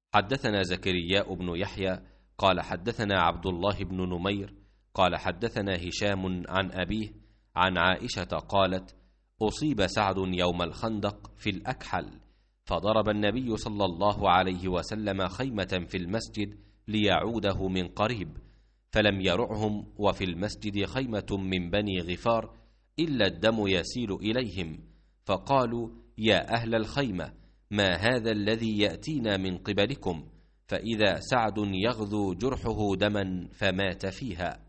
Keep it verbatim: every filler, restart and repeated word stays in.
حدثنا زكريا بن يحيى قال حدثنا عبد الله بن نمير قال حدثنا هشام عن أبيه عن عائشة قالت: أصيب سعد يوم الخندق في الأكحل، فضرب النبي صلى الله عليه وسلم خيمة في المسجد ليعوده من قريب، فلم يرعهم، وفي المسجد خيمة من بني غفار إلا الدم يسيل إليهم، فقالوا: يا أهل الخيمة، ما هذا الذي يأتينا من قبلكم؟ فإذا سعد يغذو جرحه دما فمات فيها.